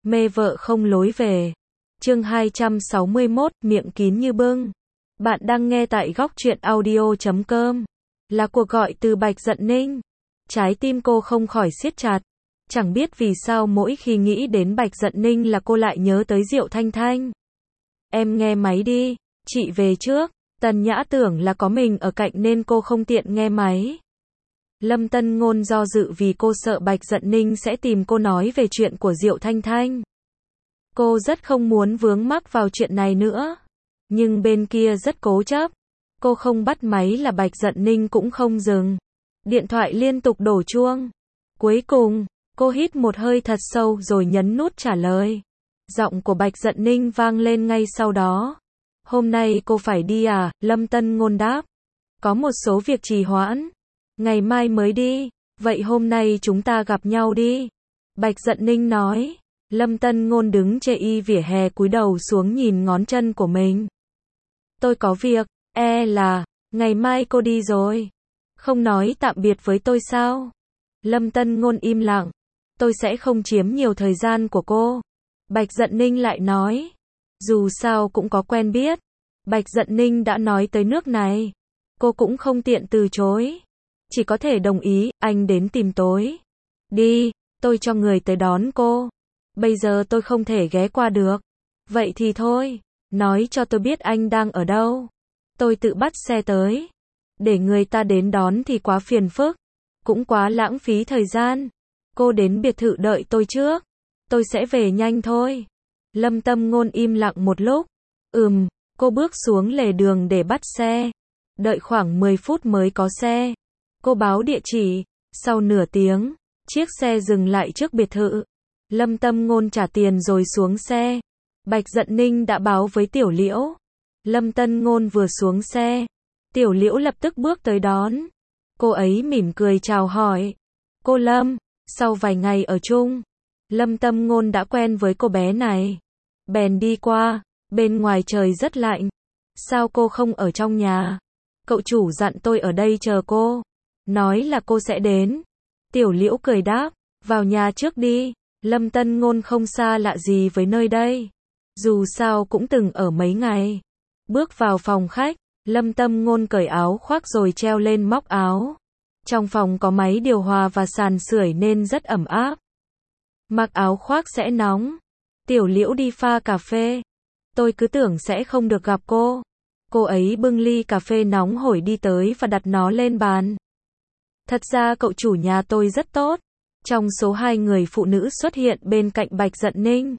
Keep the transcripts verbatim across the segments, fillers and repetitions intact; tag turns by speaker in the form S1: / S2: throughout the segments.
S1: Mê vợ không lối về. Chương hai trăm sáu mươi mốt, miệng kín như bưng. Bạn đang nghe tại góc truyện audio chấm com. Là cuộc gọi từ Bạch Dận Ninh. Trái tim cô không khỏi siết chặt. Chẳng biết vì sao mỗi khi nghĩ đến Bạch Dận Ninh là cô lại nhớ tới Diệu Thanh Thanh. Em nghe máy đi, chị về trước. Tần Nhã tưởng là có mình ở cạnh nên cô không tiện nghe máy. Lâm Tân Ngôn do dự vì cô sợ Bạch Dận Ninh sẽ tìm cô nói về chuyện của Diệu Thanh Thanh. Cô rất không muốn vướng mắc vào chuyện này nữa. Nhưng bên kia rất cố chấp. Cô không bắt máy là Bạch Dận Ninh cũng không dừng. Điện thoại liên tục đổ chuông. Cuối cùng, cô hít một hơi thật sâu rồi nhấn nút trả lời. Giọng của Bạch Dận Ninh vang lên ngay sau đó. Hôm nay cô phải đi à? Lâm Tân Ngôn đáp. Có một số việc trì hoãn. Ngày mai mới đi. Vậy hôm nay chúng ta gặp nhau đi. Bạch Dận Ninh nói. Lâm Tân Ngôn đứng chê y vỉa hè cúi đầu xuống nhìn ngón chân của mình. Tôi có việc, e là, ngày mai cô đi rồi. Không nói tạm biệt với tôi sao? Lâm Tân Ngôn im lặng. Tôi sẽ không chiếm nhiều thời gian của cô. Bạch Dận Ninh lại nói. Dù sao cũng có quen biết. Bạch Dận Ninh đã nói tới nước này. Cô cũng không tiện từ chối. Chỉ có thể đồng ý, anh đến tìm tối. Đi, tôi cho người tới đón cô. Bây giờ tôi không thể ghé qua được. Vậy thì thôi, nói cho tôi biết anh đang ở đâu. Tôi tự bắt xe tới. Để người ta đến đón thì quá phiền phức. Cũng quá lãng phí thời gian. Cô đến biệt thự đợi tôi trước. Tôi sẽ về nhanh thôi. Lâm Tân Ngôn im lặng một lúc. Ừm, cô bước xuống lề đường để bắt xe. Đợi khoảng mười phút mới có xe. Cô báo địa chỉ. Sau nửa tiếng, chiếc xe dừng lại trước biệt thự. Lâm Tân Ngôn trả tiền rồi xuống xe. Bạch Dận Ninh đã báo với Tiểu Liễu. Lâm Tân Ngôn vừa xuống xe. Tiểu Liễu lập tức bước tới đón. Cô ấy mỉm cười chào hỏi. Cô Lâm, sau vài ngày ở chung, Lâm Tân Ngôn đã quen với cô bé này. Bèn đi qua, bên ngoài trời rất lạnh. Sao cô không ở trong nhà? Cậu chủ dặn tôi ở đây chờ cô. Nói là cô sẽ đến. Tiểu Liễu cười đáp, vào nhà trước đi. Lâm Tân Ngôn không xa lạ gì với nơi đây. Dù sao cũng từng ở mấy ngày. Bước vào phòng khách, Lâm Tân Ngôn cởi áo khoác rồi treo lên móc áo. Trong phòng có máy điều hòa và sàn sưởi nên rất ẩm áp. Mặc áo khoác sẽ nóng. Tiểu Liễu đi pha cà phê. Tôi cứ tưởng sẽ không được gặp cô. Cô ấy bưng ly cà phê nóng hổi đi tới và đặt nó lên bàn. Thật ra cậu chủ nhà tôi rất tốt. Trong số hai người phụ nữ xuất hiện bên cạnh Bạch Dận Ninh,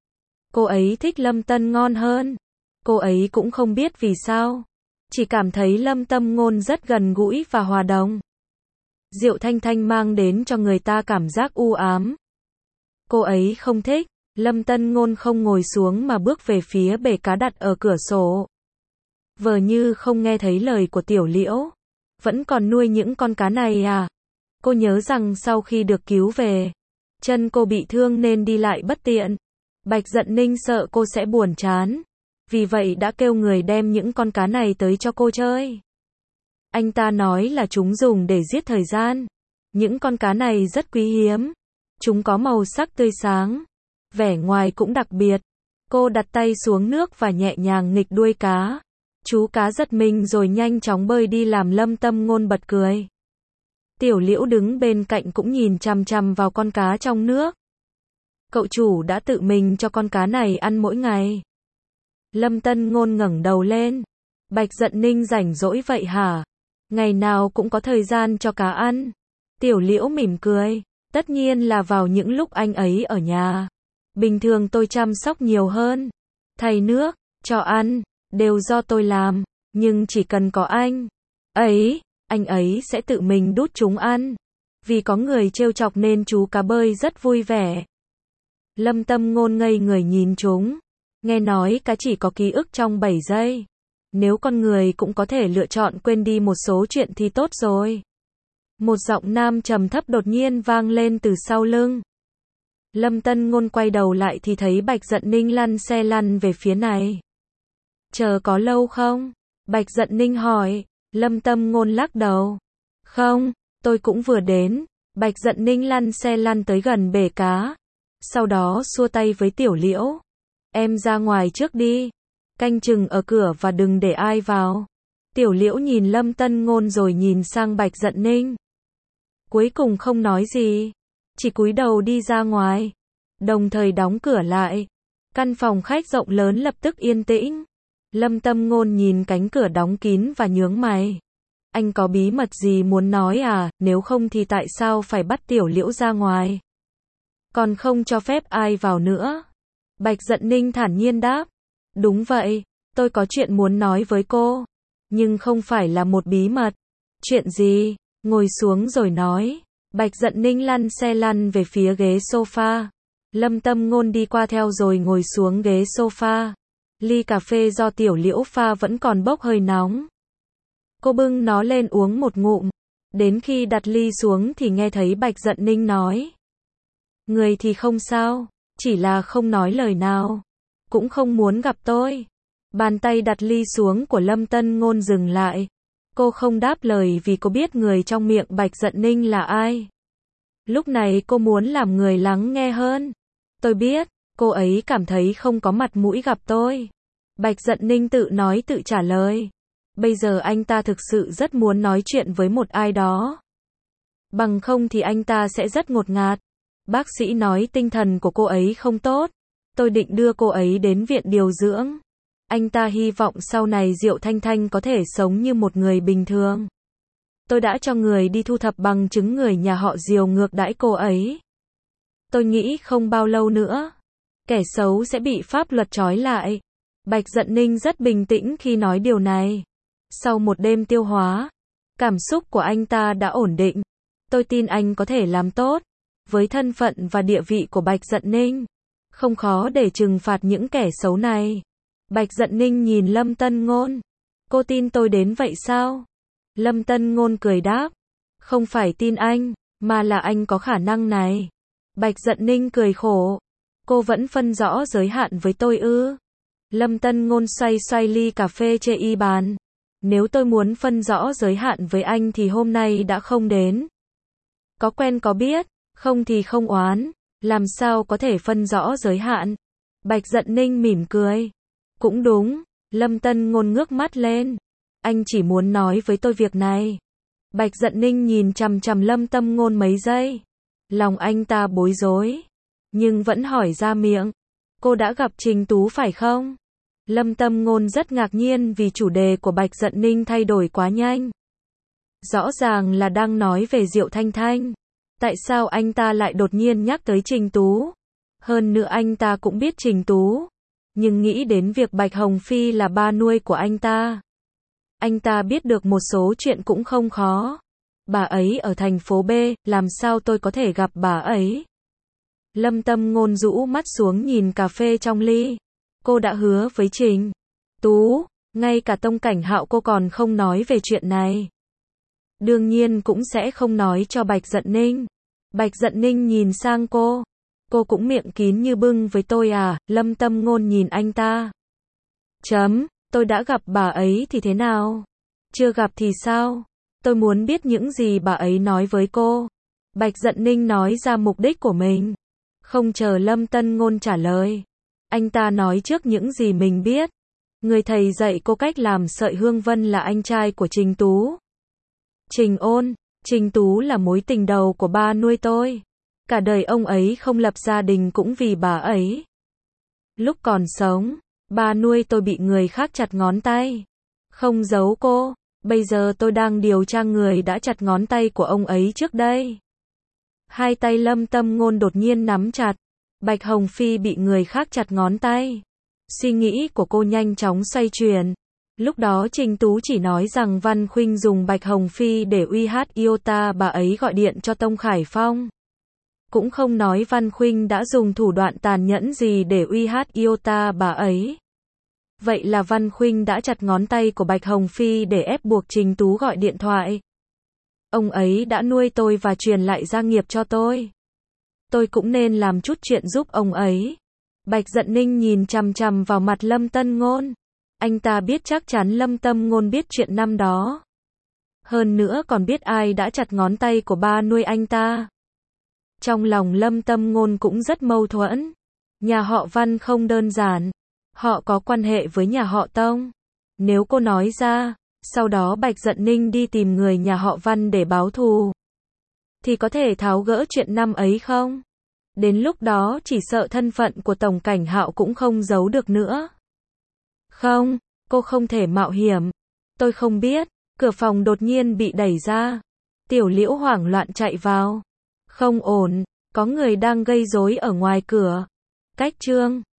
S1: cô ấy thích Lâm Tân Ngôn hơn. Cô ấy cũng không biết vì sao. Chỉ cảm thấy Lâm Tân Ngôn rất gần gũi và hòa đồng. Diệu Thanh Thanh mang đến cho người ta cảm giác u ám. Cô ấy không thích. Lâm Tân Ngôn không ngồi xuống mà bước về phía bể cá đặt ở cửa sổ. Vờ như không nghe thấy lời của Tiểu Liễu. Vẫn còn nuôi những con cá này à? Cô nhớ rằng sau khi được cứu về, chân cô bị thương nên đi lại bất tiện. Bạch Dận Ninh sợ cô sẽ buồn chán. Vì vậy đã kêu người đem những con cá này tới cho cô chơi. Anh ta nói là chúng dùng để giết thời gian. Những con cá này rất quý hiếm. Chúng có màu sắc tươi sáng. Vẻ ngoài cũng đặc biệt. Cô đặt tay xuống nước và nhẹ nhàng nghịch đuôi cá. Chú cá giật mình rồi nhanh chóng bơi đi làm Lâm Tân Ngôn bật cười. Tiểu Liễu đứng bên cạnh cũng nhìn chằm chằm vào con cá trong nước. Cậu chủ đã tự mình cho con cá này ăn mỗi ngày. Lâm Tân Ngôn ngẩng đầu lên. Bạch Dận Ninh rảnh rỗi vậy hả? Ngày nào cũng có thời gian cho cá ăn. Tiểu Liễu mỉm cười. Tất nhiên là vào những lúc anh ấy ở nhà. Bình thường tôi chăm sóc nhiều hơn. Thay nước, cho ăn, đều do tôi làm. Nhưng chỉ cần có anh ấy, anh ấy sẽ tự mình đút chúng ăn. Vì có người trêu chọc nên chú cá bơi rất vui vẻ. Lâm Tân Ngôn ngây người nhìn chúng. Nghe nói cá chỉ có ký ức trong bảy giây. Nếu con người cũng có thể lựa chọn quên đi một số chuyện thì tốt rồi. Một giọng nam trầm thấp đột nhiên vang lên từ sau lưng. Lâm Tân Ngôn quay đầu lại thì thấy Bạch Dận Ninh lăn xe lăn về phía này. Chờ có lâu không? Bạch Dận Ninh hỏi. Lâm Tân Ngôn lắc đầu. Không, tôi cũng vừa đến. Bạch Dận Ninh lăn xe lăn tới gần bể cá. Sau đó xua tay với Tiểu Liễu. Em ra ngoài trước đi. Canh chừng ở cửa và đừng để ai vào. Tiểu Liễu nhìn Lâm Tân Ngôn rồi nhìn sang Bạch Dận Ninh. Cuối cùng không nói gì. Chỉ cúi đầu đi ra ngoài. Đồng thời đóng cửa lại. Căn phòng khách rộng lớn lập tức yên tĩnh. Lâm Tân Ngôn nhìn cánh cửa đóng kín và nhướng mày. Anh có bí mật gì muốn nói à, nếu không thì tại sao phải bắt Tiểu Liễu ra ngoài? Còn không cho phép ai vào nữa. Bạch Dận Ninh thản nhiên đáp. Đúng vậy, tôi có chuyện muốn nói với cô. Nhưng không phải là một bí mật. Chuyện gì? Ngồi xuống rồi nói. Bạch Dận Ninh lăn xe lăn về phía ghế sofa. Lâm Tân Ngôn đi qua theo rồi ngồi xuống ghế sofa. Ly cà phê do Tiểu Liễu pha vẫn còn bốc hơi nóng. Cô bưng nó lên uống một ngụm. Đến khi đặt ly xuống thì nghe thấy Bạch Dận Ninh nói. Người thì không sao, chỉ là không nói lời nào. Cũng không muốn gặp tôi. Bàn tay đặt ly xuống của Lâm Tân Ngôn dừng lại. Cô không đáp lời vì cô biết người trong miệng Bạch Dận Ninh là ai. Lúc này cô muốn làm người lắng nghe hơn. Tôi biết, cô ấy cảm thấy không có mặt mũi gặp tôi. Bạch Dận Ninh tự nói tự trả lời. Bây giờ anh ta thực sự rất muốn nói chuyện với một ai đó. Bằng không thì anh ta sẽ rất ngột ngạt. Bác sĩ nói tinh thần của cô ấy không tốt. Tôi định đưa cô ấy đến viện điều dưỡng. Anh ta hy vọng sau này Diệu Thanh Thanh có thể sống như một người bình thường. Tôi đã cho người đi thu thập bằng chứng người nhà họ Diều ngược đãi cô ấy. Tôi nghĩ không bao lâu nữa, kẻ xấu sẽ bị pháp luật trói lại. Bạch Dận Ninh rất bình tĩnh khi nói điều này. Sau một đêm tiêu hóa, cảm xúc của anh ta đã ổn định. Tôi tin anh có thể làm tốt. Với thân phận và địa vị của Bạch Dận Ninh, không khó để trừng phạt những kẻ xấu này. Bạch Dận Ninh nhìn Lâm Tân Ngôn. Cô tin tôi đến vậy sao? Lâm Tân Ngôn cười đáp. Không phải tin anh, mà là anh có khả năng này. Bạch Dận Ninh cười khổ. Cô vẫn phân rõ giới hạn với tôi ư? Lâm Tân Ngôn xoay xoay ly cà phê trên y bàn. Nếu tôi muốn phân rõ giới hạn với anh thì hôm nay đã không đến. Có quen có biết, không thì không oán. Làm sao có thể phân rõ giới hạn? Bạch Dận Ninh mỉm cười. Cũng đúng. Lâm Tân Ngôn ngước mắt lên. Anh chỉ muốn nói với tôi việc này. Bạch Dận Ninh nhìn chằm chằm Lâm Tân Ngôn mấy giây. Lòng anh ta bối rối, nhưng vẫn hỏi ra miệng. Cô đã gặp Trình Tú phải không? Lâm Tân Ngôn rất ngạc nhiên vì chủ đề của Bạch Dận Ninh thay đổi quá nhanh. Rõ ràng là đang nói về Diệu Thanh Thanh. Tại sao anh ta lại đột nhiên nhắc tới Trình Tú? Hơn nữa anh ta cũng biết Trình Tú. Nhưng nghĩ đến việc Bạch Hồng Phi là ba nuôi của anh ta. Anh ta biết được một số chuyện cũng không khó. Bà ấy ở thành phố B, làm sao tôi có thể gặp bà ấy? Lâm Tân Ngôn rũ mắt xuống nhìn cà phê trong ly. Cô đã hứa với Trình Tú, ngay cả Tông Cảnh Hạo cô còn không nói về chuyện này. Đương nhiên cũng sẽ không nói cho Bạch Dận Ninh. Bạch Dận Ninh nhìn sang cô. Cô cũng miệng kín như bưng với tôi à? Lâm Tân Ngôn nhìn anh ta. Chấm, tôi đã gặp bà ấy thì thế nào? Chưa gặp thì sao? Tôi muốn biết những gì bà ấy nói với cô. Bạch Dận Ninh nói ra mục đích của mình. Không chờ Lâm Tân Ngôn trả lời. Anh ta nói trước những gì mình biết. Người thầy dạy cô cách làm sợi hương vân là anh trai của Trình Tú. Trình Ôn, Trình Tú là mối tình đầu của ba nuôi tôi. Cả đời ông ấy không lập gia đình cũng vì bà ấy. Lúc còn sống, ba nuôi tôi bị người khác chặt ngón tay. Không giấu cô, bây giờ tôi đang điều tra người đã chặt ngón tay của ông ấy trước đây. Hai tay Lâm Tân Ngôn đột nhiên nắm chặt. Bạch Hồng Phi bị người khác chặt ngón tay. Suy nghĩ của cô nhanh chóng xoay chuyển. Lúc đó Trình Tú chỉ nói rằng Văn Khuynh dùng Bạch Hồng Phi để uy hiếp Iota, bà ấy gọi điện cho Tông Khải Phong. Cũng không nói Văn Khuynh đã dùng thủ đoạn tàn nhẫn gì để uy hiếp Iota bà ấy. Vậy là Văn Khuynh đã chặt ngón tay của Bạch Hồng Phi để ép buộc Trình Tú gọi điện thoại. Ông ấy đã nuôi tôi và truyền lại gia nghiệp cho tôi. Tôi cũng nên làm chút chuyện giúp ông ấy. Bạch Dận Ninh nhìn chằm chằm vào mặt Lâm Tân Ngôn. Anh ta biết chắc chắn Lâm Tân Ngôn biết chuyện năm đó. Hơn nữa còn biết ai đã chặt ngón tay của ba nuôi anh ta. Trong lòng Lâm Tâm Ngôn cũng rất mâu thuẫn. Nhà họ Văn không đơn giản. Họ có quan hệ với nhà họ Tông. Nếu cô nói ra, sau đó Bạch Dận Ninh đi tìm người nhà họ Văn để báo thù, thì có thể tháo gỡ chuyện năm ấy không? Đến lúc đó chỉ sợ thân phận của Tổng Cảnh Hạo cũng không giấu được nữa. Không, cô không thể mạo hiểm. Tôi không biết. Cửa phòng đột nhiên bị đẩy ra. Tiểu Liễu hoảng loạn chạy vào. Không ổn, có người đang gây rối ở ngoài cửa. Cách chương